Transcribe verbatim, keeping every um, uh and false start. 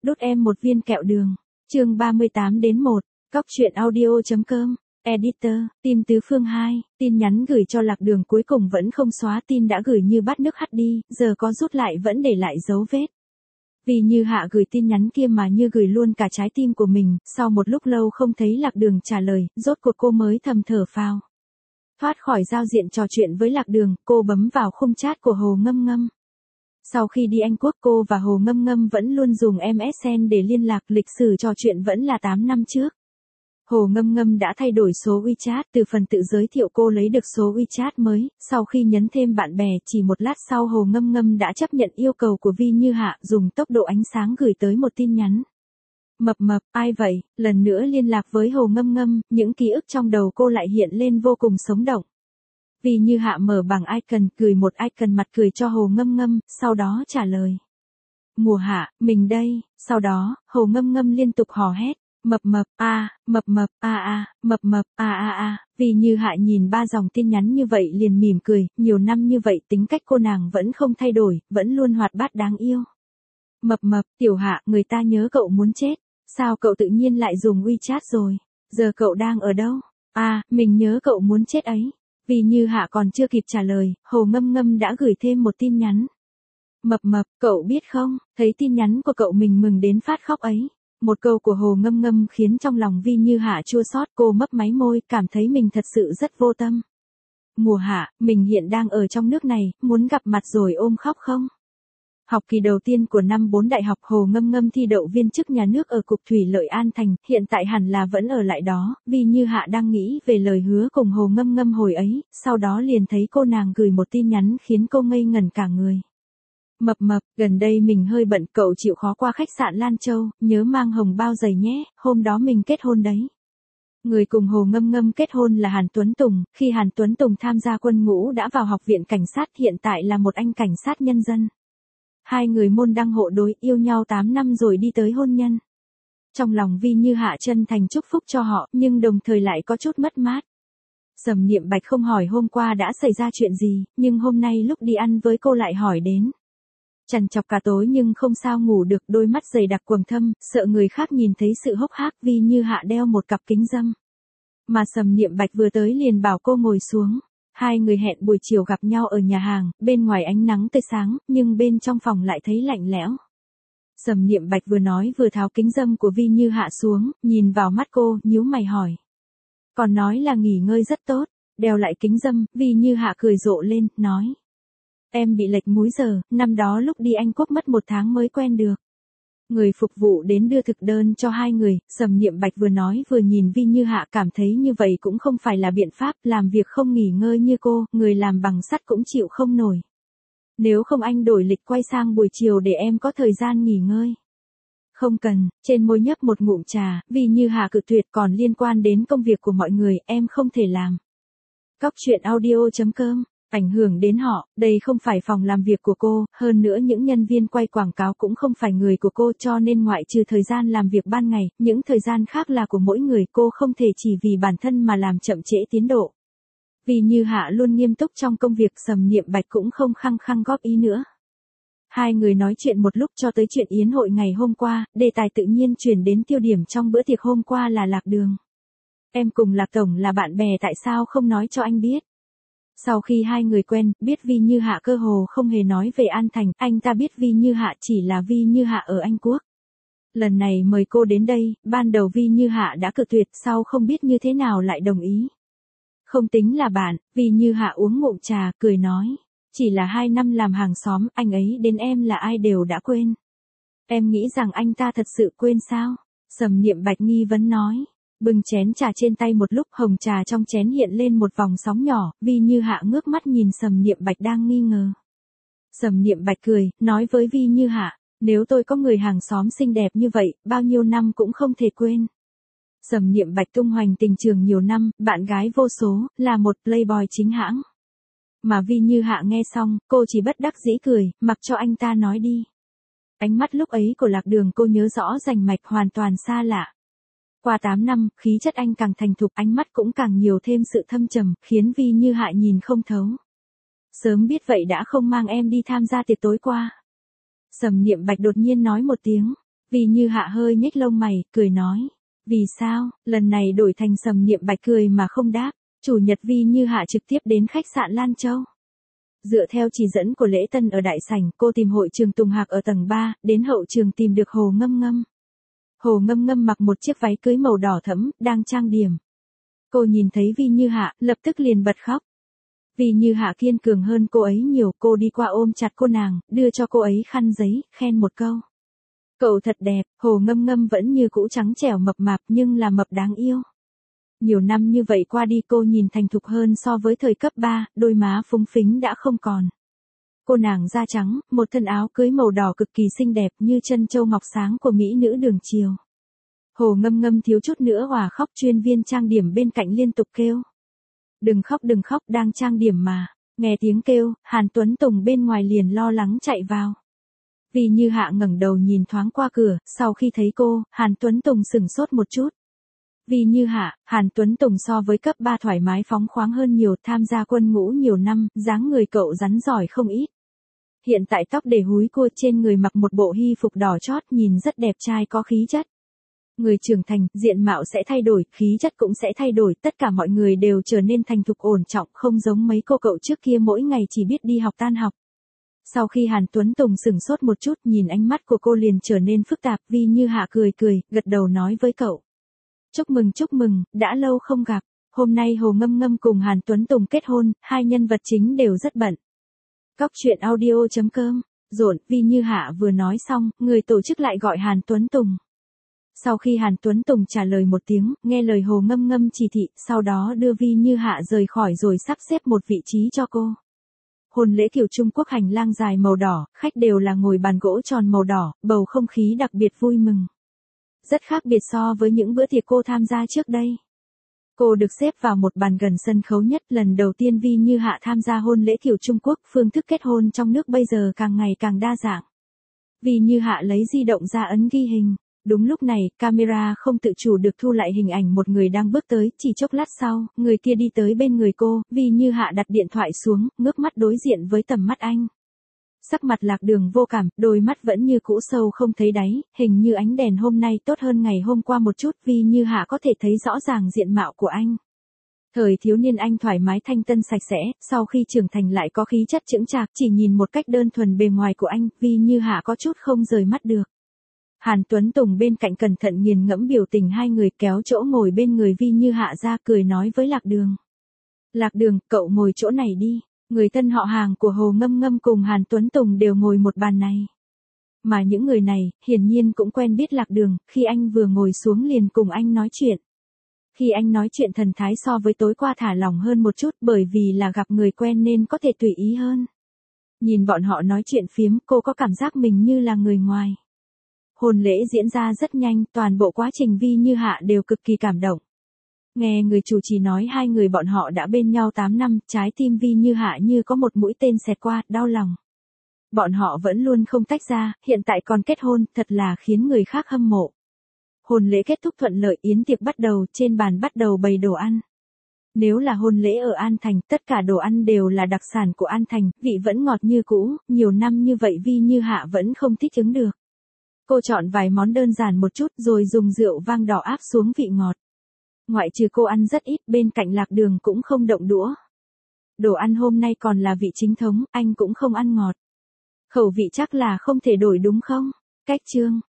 đút em một viên kẹo đường. Chương ba mươi tám đến một, Cóc truyện audio chấm com, Editor, Tim Tứ Phương hai, tin nhắn gửi cho Lạc Đường cuối cùng vẫn không xóa, tin đã gửi như bắt nước hắt đi, giờ có rút lại vẫn để lại dấu vết. Vì Như Hạ gửi tin nhắn kia mà như gửi luôn cả trái tim của mình, sau một lúc lâu không thấy Lạc Đường trả lời, rốt cuộc cô mới thầm thở phào. Thoát khỏi giao diện trò chuyện với Lạc Đường, cô bấm vào khung chat của Hồ Ngâm Ngâm. Sau khi đi Anh Quốc cô và Hồ Ngâm Ngâm vẫn luôn dùng em ét en để liên lạc, lịch sử trò chuyện vẫn là tám năm trước. Hồ Ngâm Ngâm đã thay đổi số WeChat, từ phần tự giới thiệu cô lấy được số WeChat mới, sau khi nhấn thêm bạn bè chỉ một lát sau Hồ Ngâm Ngâm đã chấp nhận yêu cầu của Vi Như Hạ, dùng tốc độ ánh sáng gửi tới một tin nhắn. Mập mập, ai vậy? Lần nữa liên lạc với Hồ Ngâm Ngâm, những ký ức trong đầu cô lại hiện lên vô cùng sống động. Vi Như Hạ mở bảng icon, gửi một icon mặt cười cho Hồ Ngâm Ngâm, sau đó trả lời. Mùa Hạ, mình đây, sau đó, Hồ Ngâm Ngâm liên tục hò hét. Mập mập, a, à, mập mập, a à, a, à, mập mập, a a a. Vi Như Hạ nhìn ba dòng tin nhắn như vậy liền mỉm cười, nhiều năm như vậy tính cách cô nàng vẫn không thay đổi, vẫn luôn hoạt bát đáng yêu. Mập mập, Tiểu Hạ, người ta nhớ cậu muốn chết, sao cậu tự nhiên lại dùng WeChat rồi, giờ cậu đang ở đâu? À, mình nhớ cậu muốn chết ấy. Vi Như Hạ còn chưa kịp trả lời, Hồ Ngâm Ngâm đã gửi thêm một tin nhắn. Mập mập, cậu biết không, thấy tin nhắn của cậu mình mừng đến phát khóc ấy. Một câu của Hồ Ngâm Ngâm khiến trong lòng Vi Như Hạ chua xót, cô mấp máy môi, cảm thấy mình thật sự rất vô tâm. Mùa Hạ, mình hiện đang ở trong nước này, muốn gặp mặt rồi ôm khóc không? Học kỳ đầu tiên của năm bốn đại học, Hồ Ngâm Ngâm thi đậu viên chức nhà nước ở Cục Thủy lợi An Thành, hiện tại hẳn là vẫn ở lại đó. Vi Như Hạ đang nghĩ về lời hứa cùng Hồ Ngâm Ngâm hồi ấy, sau đó liền thấy cô nàng gửi một tin nhắn khiến cô ngây ngẩn cả người. Mập mập, gần đây mình hơi bận, cậu chịu khó qua khách sạn Lan Châu, nhớ mang hồng bao giày nhé, hôm đó mình kết hôn đấy. Người cùng Hồ Ngâm Ngâm kết hôn là Hàn Tuấn Tùng, khi Hàn Tuấn Tùng tham gia quân ngũ đã vào học viện cảnh sát, hiện tại là một anh cảnh sát nhân dân. Hai người môn đăng hộ đối, yêu nhau tám năm rồi đi tới hôn nhân. Trong lòng Vi Như Hạ chân thành chúc phúc cho họ, nhưng đồng thời lại có chút mất mát. Sầm Niệm Bạch không hỏi hôm qua đã xảy ra chuyện gì, nhưng hôm nay lúc đi ăn với cô lại hỏi đến. Trằn trọc cả tối nhưng không sao ngủ được, đôi mắt dày đặc quầng thâm, sợ người khác nhìn thấy sự hốc hác. Vi Như Hạ đeo một cặp kính râm. Mà Sầm Niệm Bạch vừa tới liền bảo cô ngồi xuống. Hai người hẹn buổi chiều gặp nhau ở nhà hàng, bên ngoài ánh nắng tươi sáng, nhưng bên trong phòng lại thấy lạnh lẽo. Sầm Niệm Bạch vừa nói vừa tháo kính râm của Vi Như Hạ xuống, nhìn vào mắt cô, nhíu mày hỏi. Còn nói là nghỉ ngơi rất tốt, đeo lại kính râm, Vi Như Hạ cười rộ lên, nói. Em bị lệch múi giờ, năm đó lúc đi Anh Quốc mất một tháng mới quen được. Người phục vụ đến đưa thực đơn cho hai người, Sầm Niệm Bạch vừa nói vừa nhìn Vi Như Hạ, cảm thấy như vậy cũng không phải là biện pháp, làm việc không nghỉ ngơi như cô, người làm bằng sắt cũng chịu không nổi. Nếu không anh đổi lịch quay sang buổi chiều để em có thời gian nghỉ ngơi. Không cần, trên môi nhấp một ngụm trà, Vi Như Hạ cự tuyệt, còn liên quan đến công việc của mọi người, em không thể làm. Cóc truyện audio chấm com, ảnh hưởng đến họ, đây không phải phòng làm việc của cô, hơn nữa những nhân viên quay quảng cáo cũng không phải người của cô, cho nên ngoại trừ thời gian làm việc ban ngày, những thời gian khác là của mỗi người, cô không thể chỉ vì bản thân mà làm chậm trễ tiến độ. Vi Như Hạ luôn nghiêm túc trong công việc, Sầm Niệm Bạch cũng không khăng khăng góp ý nữa. Hai người nói chuyện một lúc cho tới chuyện yến hội ngày hôm qua, đề tài tự nhiên chuyển đến tiêu điểm trong bữa tiệc hôm qua là Lạc Đường. Em cùng Lạc Tổng là bạn bè, tại sao không nói cho anh biết? Sau khi hai người quen, biết Vi Như Hạ cơ hồ không hề nói về An Thành, anh ta biết Vi Như Hạ chỉ là Vi Như Hạ ở Anh Quốc. Lần này mời cô đến đây, ban đầu Vi Như Hạ đã cự tuyệt, sau không biết như thế nào lại đồng ý. Không tính là bạn, Vi Như Hạ uống ngụm trà, cười nói. Chỉ là hai năm làm hàng xóm, anh ấy đến em là ai đều đã quên. Em nghĩ rằng anh ta thật sự quên sao? Sầm Niệm Bạch nghi vấn nói. Bưng chén trà trên tay một lúc, hồng trà trong chén hiện lên một vòng sóng nhỏ, Vi Như Hạ ngước mắt nhìn Sầm Niệm Bạch đang nghi ngờ. Sầm Niệm Bạch cười, nói với Vi Như Hạ, nếu tôi có người hàng xóm xinh đẹp như vậy, bao nhiêu năm cũng không thể quên. Sầm Niệm Bạch tung hoành tình trường nhiều năm, bạn gái vô số, là một playboy chính hãng. Mà Vi Như Hạ nghe xong, cô chỉ bất đắc dĩ cười, mặc cho anh ta nói đi. Ánh mắt lúc ấy của Lạc Đường cô nhớ rõ rành mạch, hoàn toàn xa lạ. Qua tám năm, khí chất anh càng thành thục, ánh mắt cũng càng nhiều thêm sự thâm trầm, khiến Vi Như Hạ nhìn không thấu. Sớm biết vậy đã không mang em đi tham gia tiệc tối qua. Sầm Niệm Bạch đột nhiên nói một tiếng. Vì Như Hạ hơi nhếch lông mày, cười nói. Vì sao, lần này đổi thành Sầm Niệm Bạch cười mà không đáp. Chủ nhật Vi Như Hạ trực tiếp đến khách sạn Lan Châu. Dựa theo chỉ dẫn của lễ tân ở đại sảnh, cô tìm hội trường Tùng Hạc ở tầng ba, đến hậu trường tìm được Hồ Ngâm Ngâm. Hồ Ngâm Ngâm mặc một chiếc váy cưới màu đỏ thẫm, đang trang điểm. Cô nhìn thấy Vi Như Hạ, lập tức liền bật khóc. Vi Như Hạ kiên cường hơn cô ấy nhiều, cô đi qua ôm chặt cô nàng, đưa cho cô ấy khăn giấy, khen một câu. Cậu thật đẹp. Hồ Ngâm Ngâm vẫn như cũ trắng trẻo mập mạp nhưng là mập đáng yêu. Nhiều năm như vậy qua đi cô nhìn thành thục hơn so với thời cấp ba, đôi má phúng phính đã không còn. Cô nàng da trắng, một thân áo cưới màu đỏ cực kỳ xinh đẹp như chân châu ngọc sáng của mỹ nữ đường chiều. Hồ Ngâm Ngâm thiếu chút nữa òa khóc, chuyên viên trang điểm bên cạnh liên tục kêu. Đừng khóc đừng khóc, đang trang điểm mà. Nghe tiếng kêu, Hàn Tuấn Tùng bên ngoài liền lo lắng chạy vào. Vi Như Hạ ngẩng đầu nhìn thoáng qua cửa, sau khi thấy cô, Hàn Tuấn Tùng sửng sốt một chút. Vi Như Hạ, Hàn Tuấn Tùng so với cấp ba thoải mái phóng khoáng hơn nhiều, tham gia quân ngũ nhiều năm, dáng người cậu rắn giỏi không ít. Hiện tại tóc để húi cua, trên người mặc một bộ hy phục đỏ chót, nhìn rất đẹp trai có khí chất. Người trưởng thành, diện mạo sẽ thay đổi, khí chất cũng sẽ thay đổi, tất cả mọi người đều trở nên thành thục ổn trọng, không giống mấy cô cậu trước kia mỗi ngày chỉ biết đi học tan học. Sau khi Hàn Tuấn Tùng sửng sốt một chút, nhìn ánh mắt của cô liền trở nên phức tạp, Vi Như Hạ cười cười, gật đầu nói với cậu. Chúc mừng chúc mừng, đã lâu không gặp. Hôm nay Hồ Ngâm Ngâm cùng Hàn Tuấn Tùng kết hôn, hai nhân vật chính đều rất bận. Cóc truyện audio chấm com, rộn, Vi Như Hạ vừa nói xong, người tổ chức lại gọi Hàn Tuấn Tùng. Sau khi Hàn Tuấn Tùng trả lời một tiếng, nghe lời Hồ Ngâm Ngâm chỉ thị, sau đó đưa Vi Như Hạ rời khỏi rồi sắp xếp một vị trí cho cô. Hôn lễ kiểu Trung Quốc, hành lang dài màu đỏ, khách đều là ngồi bàn gỗ tròn màu đỏ, bầu không khí đặc biệt vui mừng. Rất khác biệt so với những bữa tiệc cô tham gia trước đây. Cô được xếp vào một bàn gần sân khấu nhất, lần đầu tiên Vi Như Hạ tham gia hôn lễ kiểu Trung Quốc, phương thức kết hôn trong nước bây giờ càng ngày càng đa dạng. Vi Như Hạ lấy di động ra ấn ghi hình. Đúng lúc này, camera không tự chủ được thu lại hình ảnh một người đang bước tới, chỉ chốc lát sau, người kia đi tới bên người cô, Vi Như Hạ đặt điện thoại xuống, ngước mắt đối diện với tầm mắt anh. Sắc mặt Lạc Đường vô cảm, đôi mắt vẫn như cũ sâu không thấy đáy, hình như ánh đèn hôm nay tốt hơn ngày hôm qua một chút, Vi Như Hạ có thể thấy rõ ràng diện mạo của anh. Thời thiếu niên anh thoải mái thanh tân sạch sẽ, sau khi trưởng thành lại có khí chất chững chạc, chỉ nhìn một cách đơn thuần bề ngoài của anh, Vi Như Hạ có chút không rời mắt được. Hàn Tuấn Tùng bên cạnh cẩn thận nghiền ngẫm biểu tình hai người, kéo chỗ ngồi bên người Vi Như Hạ ra, cười nói với Lạc Đường. Lạc Đường, cậu ngồi chỗ này đi. Người thân họ hàng của Hồ Ngâm Ngâm cùng Hàn Tuấn Tùng đều ngồi một bàn này. Mà những người này, hiển nhiên cũng quen biết Lạc Đường, khi anh vừa ngồi xuống liền cùng anh nói chuyện. Khi anh nói chuyện thần thái so với tối qua thả lỏng hơn một chút, bởi vì là gặp người quen nên có thể tùy ý hơn. Nhìn bọn họ nói chuyện phiếm, cô có cảm giác mình như là người ngoài. Hôn lễ diễn ra rất nhanh, toàn bộ quá trình Vi Như Hạ đều cực kỳ cảm động. Nghe người chủ trì nói hai người bọn họ đã bên nhau tám năm, trái tim Vi Như Hạ như có một mũi tên xẹt qua, đau lòng. Bọn họ vẫn luôn không tách ra, hiện tại còn kết hôn, thật là khiến người khác hâm mộ. Hôn lễ kết thúc thuận lợi, yến tiệc bắt đầu, trên bàn bắt đầu bày đồ ăn. Nếu là hôn lễ ở An Thành, tất cả đồ ăn đều là đặc sản của An Thành, vị vẫn ngọt như cũ, nhiều năm như vậy Vi Như Hạ vẫn không thích ứng được. Cô chọn vài món đơn giản một chút rồi dùng rượu vang đỏ áp xuống vị ngọt. Ngoại trừ cô ăn rất ít, bên cạnh Lạc Đường cũng không động đũa. Đồ ăn hôm nay còn là vị chính thống, anh cũng không ăn ngọt. Khẩu vị chắc là không thể đổi đúng không? Cách chương.